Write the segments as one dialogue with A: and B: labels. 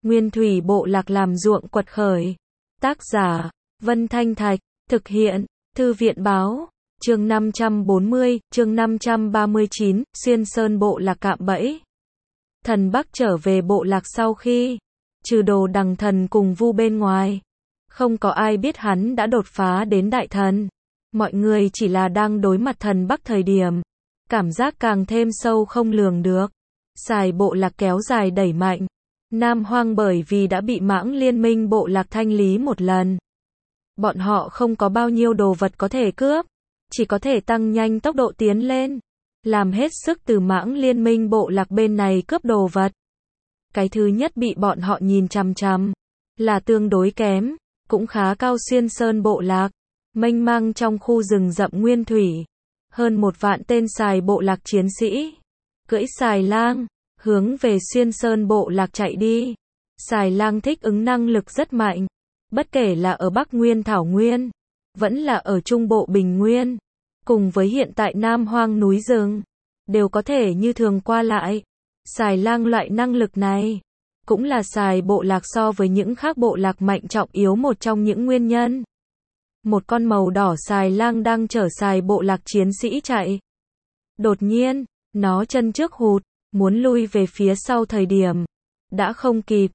A: Nguyên thủy bộ lạc làm ruộng quật khởi. Tác giả, Vân Thanh Thạch, thực hiện, Thư viện Báo, chương 540, chương 539, Xuyên Sơn bộ lạc cạm bẫy. Thần Bắc trở về bộ lạc sau khi trừ Đồ Đằng thần cùng Vu bên ngoài, không có ai biết hắn đã đột phá đến đại thần. Mọi người chỉ là đang đối mặt Thần Bắc thời điểm, cảm giác càng thêm sâu không lường được. Xài bộ lạc kéo dài đẩy mạnh. Nam Hoang bởi vì đã bị Mãng Liên minh bộ lạc thanh lý một lần. Bọn họ không có bao nhiêu đồ vật có thể cướp, chỉ có thể tăng nhanh tốc độ tiến lên, làm hết sức từ Mãng Liên minh bộ lạc bên này cướp đồ vật. Cái thứ nhất bị bọn họ nhìn chằm chằm, là tương đối kém, cũng khá cao Xuyên Sơn bộ lạc, mênh mang trong khu rừng rậm nguyên thủy. Hơn 1 vạn tên xài bộ lạc chiến sĩ, cưỡi xài lang, hướng về Xuyên Sơn bộ lạc chạy đi. Xài lang thích ứng năng lực rất mạnh, bất kể là ở Bắc Nguyên Thảo Nguyên, vẫn là ở Trung Bộ Bình Nguyên, cùng với hiện tại Nam Hoang núi rừng, đều có thể như thường qua lại. Xài lang loại năng lực này, cũng là xài bộ lạc so với những khác bộ lạc mạnh trọng yếu một trong những nguyên nhân. Một con màu đỏ xài lang đang chở xài bộ lạc chiến sĩ chạy. Đột nhiên, nó chân trước hụt, muốn lui về phía sau thời điểm, đã không kịp.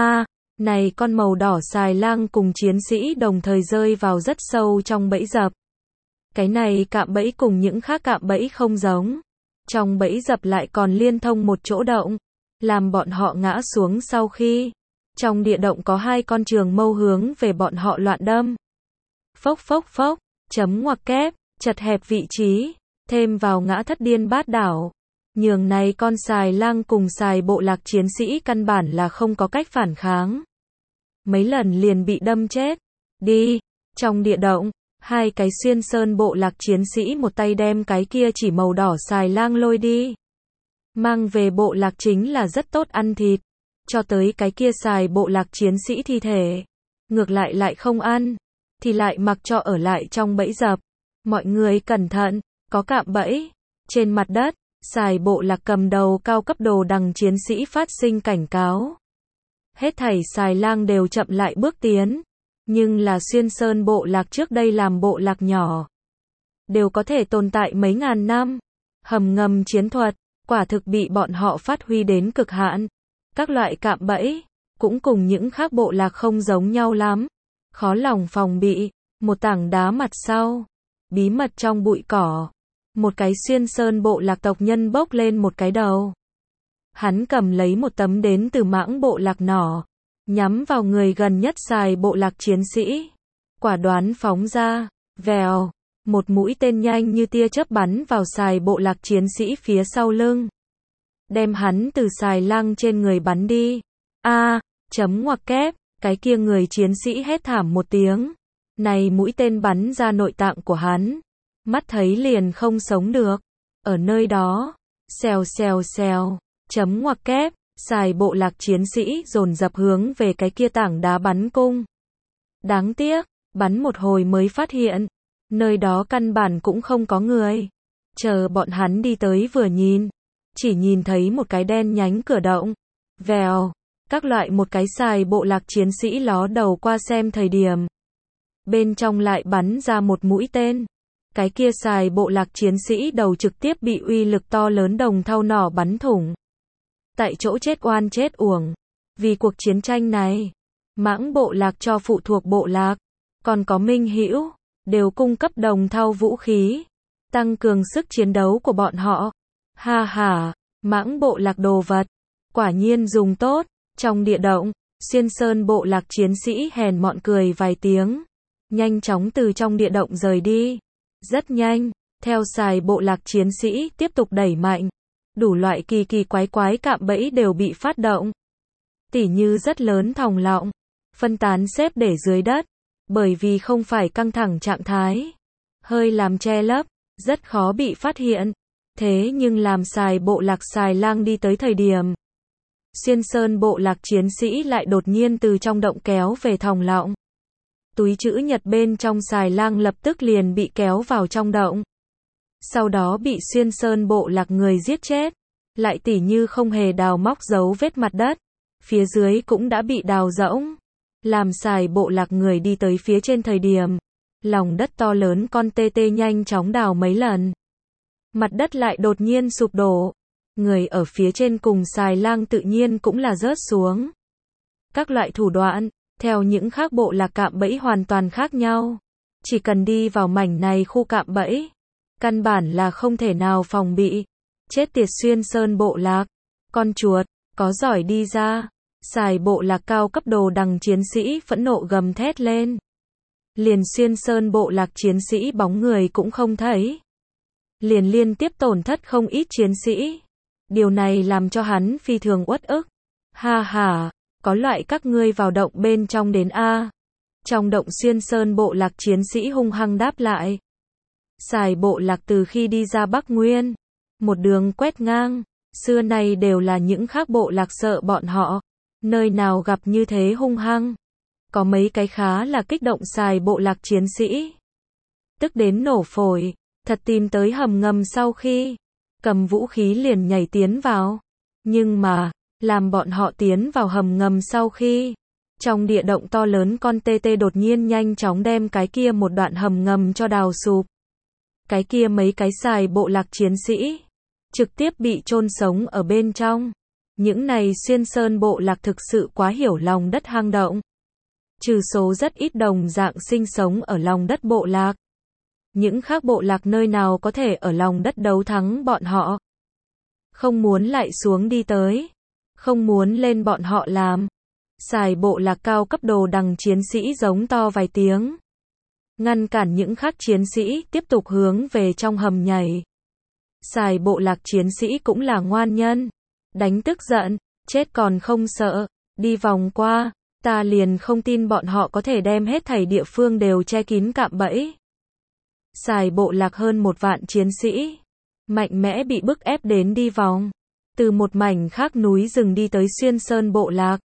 A: Này con màu đỏ xài lang cùng chiến sĩ đồng thời rơi vào rất sâu trong bẫy dập. Cái này cạm bẫy cùng những khác cạm bẫy không giống. Trong bẫy dập lại còn liên thông một chỗ động, làm bọn họ ngã xuống sau khi trong địa động có 2 con trường mâu hướng về bọn họ loạn đâm. Phốc phốc phốc, chấm ngoặc kép, chật hẹp vị trí, thêm vào ngã thất điên bát đảo. Nhường này con xài lang cùng xài bộ lạc chiến sĩ căn bản là không có cách phản kháng. Mấy lần liền bị đâm chết. Đi, trong địa động, 2 cái Xuyên Sơn bộ lạc chiến sĩ một tay đem cái kia chỉ màu đỏ xài lang lôi đi. Mang về bộ lạc chính là rất tốt ăn thịt, cho tới cái kia xài bộ lạc chiến sĩ thi thể. Ngược lại không ăn, thì lại mặc cho ở lại trong bẫy dập. Mọi người cẩn thận, có cạm bẫy. Trên mặt đất, xài bộ lạc cầm đầu cao cấp Đồ Đằng chiến sĩ phát sinh cảnh cáo. Hết thảy xài lang đều chậm lại bước tiến. Nhưng là Xuyên Sơn bộ lạc trước đây làm bộ lạc nhỏ, đều có thể tồn tại mấy ngàn năm. Hầm ngầm chiến thuật, quả thực bị bọn họ phát huy đến cực hạn. Các loại cạm bẫy, cũng cùng những khác bộ lạc không giống nhau lắm. Khó lòng phòng bị. Một tảng đá mặt sau, bí mật trong bụi cỏ, một cái Xuyên Sơn bộ lạc tộc nhân bốc lên một cái đầu. Hắn cầm lấy một tấm đến từ Mãng bộ lạc nỏ, nhắm vào người gần nhất xài bộ lạc chiến sĩ. Quả đoán phóng ra, vèo, một mũi tên nhanh như tia chớp bắn vào xài bộ lạc chiến sĩ phía sau lưng. Đem hắn từ xài lang trên người bắn đi. Chấm ngoặc kép, cái kia người chiến sĩ hét thảm một tiếng. Này mũi tên bắn ra nội tạng của hắn. Mắt thấy liền không sống được. Ở nơi đó, xèo xèo xèo, chấm ngoặc kép, xài bộ lạc chiến sĩ dồn dập hướng về cái kia tảng đá bắn cung. Đáng tiếc, bắn một hồi mới phát hiện, nơi đó căn bản cũng không có người. Chờ bọn hắn đi tới vừa nhìn, chỉ nhìn thấy một cái đen nhánh cửa động. Vèo, các loại một cái xài bộ lạc chiến sĩ ló đầu qua xem thời điểm. Bên trong lại bắn ra một mũi tên. Cái kia xài bộ lạc chiến sĩ đầu trực tiếp bị uy lực to lớn đồng thau nỏ bắn thủng. Tại chỗ chết oan chết uổng. Vì cuộc chiến tranh này, Mãng bộ lạc cho phụ thuộc bộ lạc, còn có Minh Hữu, đều cung cấp đồng thau vũ khí, tăng cường sức chiến đấu của bọn họ. Ha ha, Mãng bộ lạc đồ vật, quả nhiên dùng tốt. Trong địa động, Xuyên Sơn bộ lạc chiến sĩ hèn mọn cười vài tiếng, nhanh chóng từ trong địa động rời đi. Rất nhanh, theo xài bộ lạc chiến sĩ tiếp tục đẩy mạnh, đủ loại kỳ quái cạm bẫy đều bị phát động. Tỉ như rất lớn thòng lọng, phân tán xếp để dưới đất, bởi vì không phải căng thẳng trạng thái, hơi làm che lấp, rất khó bị phát hiện. Thế nhưng làm xài bộ lạc xài lang đi tới thời điểm, Xuyên Sơn bộ lạc chiến sĩ lại đột nhiên từ trong động kéo về thòng lọng. Túi trữ nhật bên trong xài lang lập tức liền bị kéo vào trong động. Sau đó bị Xuyên Sơn bộ lạc người giết chết. Lại tỉ như không hề đào móc dấu vết mặt đất. phía dưới cũng đã bị đào rỗng. Làm xài bộ lạc người đi tới phía trên thời điểm, lòng đất to lớn con tê tê nhanh chóng đào mấy lần. Mặt đất lại đột nhiên sụp đổ. Người ở phía trên cùng xài lang tự nhiên cũng là rớt xuống. Các loại thủ đoạn, theo những khác bộ lạc cạm bẫy hoàn toàn khác nhau. Chỉ cần đi vào mảnh này khu cạm bẫy, căn bản là không thể nào phòng bị. Chết tiệt Xuyên Sơn bộ lạc, con chuột, có giỏi đi ra. Xài bộ lạc cao cấp đồ đằng chiến sĩ phẫn nộ gầm thét lên. Liền Xuyên Sơn bộ lạc chiến sĩ bóng người cũng không thấy. Liền liên tiếp tổn thất không ít chiến sĩ. Điều này làm cho hắn phi thường uất ức. Ha ha, có loại các ngươi vào động bên trong đến a. Trong động Xuyên Sơn bộ lạc chiến sĩ hung hăng đáp lại. Xài bộ lạc từ khi đi ra Bắc Nguyên, một đường quét ngang, xưa nay đều là những khác bộ lạc sợ bọn họ, nơi nào gặp như thế hung hăng. Có mấy cái khá là kích động xài bộ lạc chiến sĩ. Tức đến nổ phổi, thật tìm tới hầm ngầm sau khi cầm vũ khí liền nhảy tiến vào. Nhưng mà, làm bọn họ tiến vào hầm ngầm sau khi trong địa động to lớn con tê tê đột nhiên nhanh chóng đem cái kia một đoạn hầm ngầm cho đào sụp. Cái kia mấy cái xài bộ lạc chiến sĩ trực tiếp bị chôn sống ở bên trong. Những này Xuyên Sơn bộ lạc thực sự quá hiểu lòng đất hang động. Trừ số rất ít đồng dạng sinh sống ở lòng đất bộ lạc. Những khác bộ lạc nơi nào có thể ở lòng đất đấu thắng bọn họ. Không muốn lại xuống đi tới. Không muốn lên bọn họ làm. Xài bộ lạc cao cấp đồ đằng chiến sĩ giống to vài tiếng. Ngăn cản những khác chiến sĩ tiếp tục hướng về trong hầm nhảy. Xài bộ lạc chiến sĩ cũng là ngoan nhân. Đánh tức giận, chết còn không sợ, đi vòng qua, ta liền không tin bọn họ có thể đem hết thảy địa phương đều che kín cạm bẫy. Xài bộ lạc hơn 1 vạn chiến sĩ, mạnh mẽ bị bức ép đến đi vòng, từ một mảnh khác núi rừng đi tới Xuyên Sơn bộ lạc.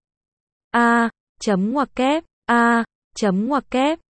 A: Chấm ngoặc kép, chấm ngoặc kép,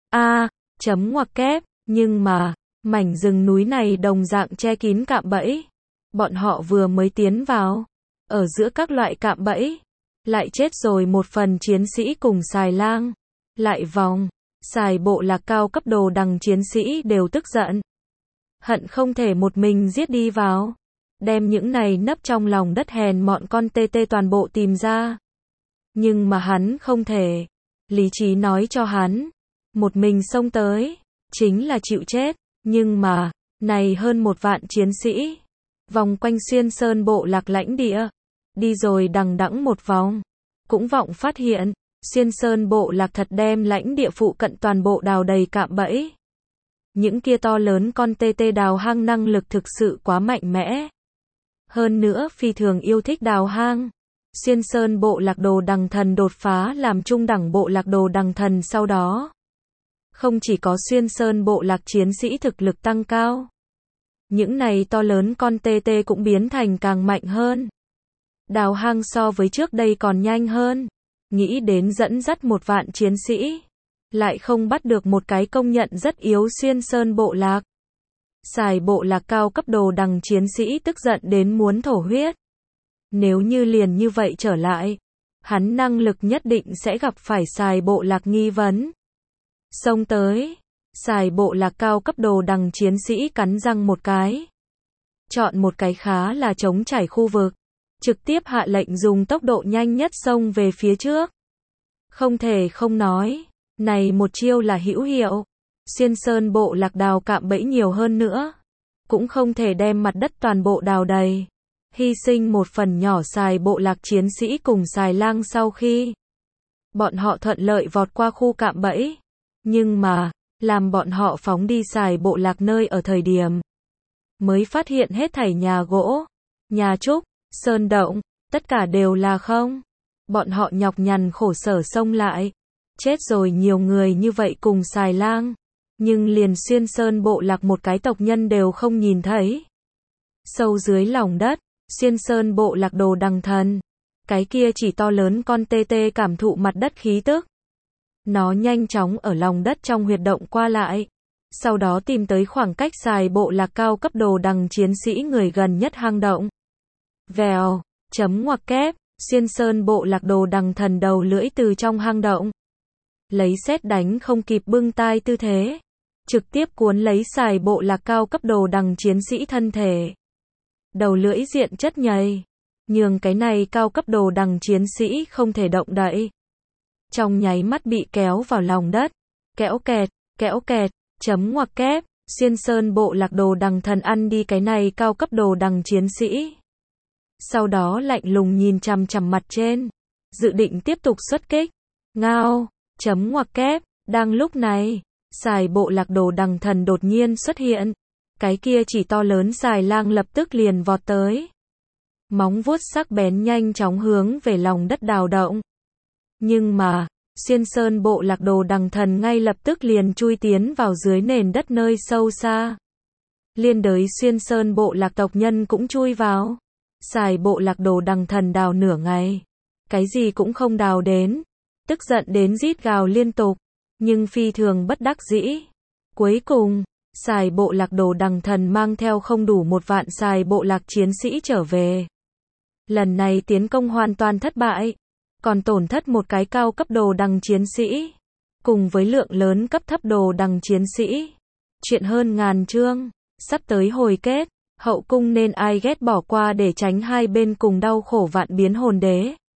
A: chấm ngoặc kép, nhưng mà, mảnh rừng núi này đồng dạng che kín cạm bẫy. Bọn họ vừa mới tiến vào, ở giữa các loại cạm bẫy, lại chết rồi một phần chiến sĩ cùng xài lang. Lại vòng, xài bộ lạc cao cấp đồ đằng chiến sĩ đều tức giận. Hận không thể một mình giết đi vào. Đem những này nấp trong lòng đất hèn mọn con tê tê toàn bộ tìm ra. Nhưng mà hắn không thể. Lý trí nói cho hắn. Một mình xông tới, chính là chịu chết. Nhưng mà, này hơn 1 vạn chiến sĩ. Vòng quanh Xuyên Sơn bộ lạc lãnh địa. Đi rồi đằng đẵng một vòng. Cũng vọng phát hiện. Xuyên Sơn bộ lạc thật đem lãnh địa phụ cận toàn bộ đào đầy cạm bẫy. Những kia to lớn con tê tê đào hang năng lực thực sự quá mạnh mẽ. Hơn nữa phi thường yêu thích đào hang. Xuyên Sơn bộ lạc đồ đằng thần đột phá làm trung đẳng bộ lạc đồ đằng thần sau đó. Không chỉ có Xuyên Sơn bộ lạc chiến sĩ thực lực tăng cao. Những này to lớn con tê tê cũng biến thành càng mạnh hơn. Đào hang so với trước đây còn nhanh hơn. Nghĩ đến dẫn dắt 1 vạn chiến sĩ. Lại không bắt được một cái công nhận rất yếu Xuyên Sơn bộ lạc. Xài bộ lạc cao cấp đồ đằng chiến sĩ tức giận đến muốn thổ huyết. Nếu như liền như vậy trở lại, hắn năng lực nhất định sẽ gặp phải xài bộ lạc nghi vấn. Xông tới, xài bộ lạc cao cấp đồ đằng chiến sĩ cắn răng một cái. Chọn một cái khá là trống trải khu vực. Trực tiếp hạ lệnh dùng tốc độ nhanh nhất xông về phía trước. Không thể không nói, này một chiêu là hữu hiệu. Xuyên Sơn bộ lạc đào cạm bẫy nhiều hơn nữa. Cũng không thể đem mặt đất toàn bộ đào đầy. Hy sinh một phần nhỏ xài bộ lạc chiến sĩ cùng xài lang sau khi bọn họ thuận lợi vọt qua khu cạm bẫy. Nhưng mà, làm bọn họ phóng đi xài bộ lạc nơi ở thời điểm. Mới phát hiện hết thảy nhà gỗ, nhà trúc, sơn động, tất cả đều là không. Bọn họ nhọc nhằn khổ sở xông lại. Chết rồi nhiều người như vậy cùng xài lang. Nhưng liền Xuyên Sơn bộ lạc một cái tộc nhân đều không nhìn thấy. Sâu dưới lòng đất, Xuyên Sơn bộ lạc đồ đằng thần. Cái kia chỉ to lớn con tê tê cảm thụ mặt đất khí tức. Nó nhanh chóng ở lòng đất trong huyệt động qua lại. Sau đó tìm tới khoảng cách xài bộ lạc cao cấp đồ đằng chiến sĩ người gần nhất hang động. Vèo, chấm ngoặc kép, Xiên Sơn bộ lạc Đồ Đằng Thần đầu lưỡi từ trong hang động. Lấy sét đánh không kịp bưng tai tư thế. Trực tiếp cuốn lấy xài bộ lạc cao cấp Đồ Đằng chiến sĩ thân thể. Đầu lưỡi diện chất nhầy. Nhường cái này cao cấp Đồ Đằng chiến sĩ không thể động đậy. Trong nháy mắt bị kéo vào lòng đất. Kẽo kẹt, chấm ngoặc kép. Xiên Sơn bộ lạc Đồ Đằng Thần ăn đi cái này cao cấp Đồ Đằng chiến sĩ. Sau đó lạnh lùng nhìn chằm chằm mặt trên. Dự định tiếp tục xuất kích. Ngao, chấm ngoặc kép. Đang lúc này, xài bộ lạc Đồ Đằng Thần đột nhiên xuất hiện. Cái kia chỉ to lớn xài lang lập tức liền vọt tới. Móng vuốt sắc bén nhanh chóng hướng về lòng đất đào động. Nhưng mà, Xiên Sơn bộ lạc Đồ Đằng Thần ngay lập tức liền chui tiến vào dưới nền đất nơi sâu xa. Liên đới Xiên Sơn bộ lạc tộc nhân cũng chui vào. Xài bộ lạc Đồ Đằng Thần đào nửa ngày. Cái gì cũng không đào đến. Tức giận đến rít gào liên tục. Nhưng phi thường bất đắc dĩ. Cuối cùng, xài bộ lạc Đồ Đằng Thần mang theo không đủ 1 vạn xài bộ lạc chiến sĩ trở về. Lần này tiến công hoàn toàn thất bại. Còn tổn thất một cái cao cấp Đồ Đằng chiến sĩ. Cùng với lượng lớn cấp thấp Đồ Đằng chiến sĩ. Chuyện hơn ngàn chương. Sắp tới hồi kết. Hậu cung nên ai ghét bỏ qua để tránh hai bên cùng đau khổ vạn biến hồn đế.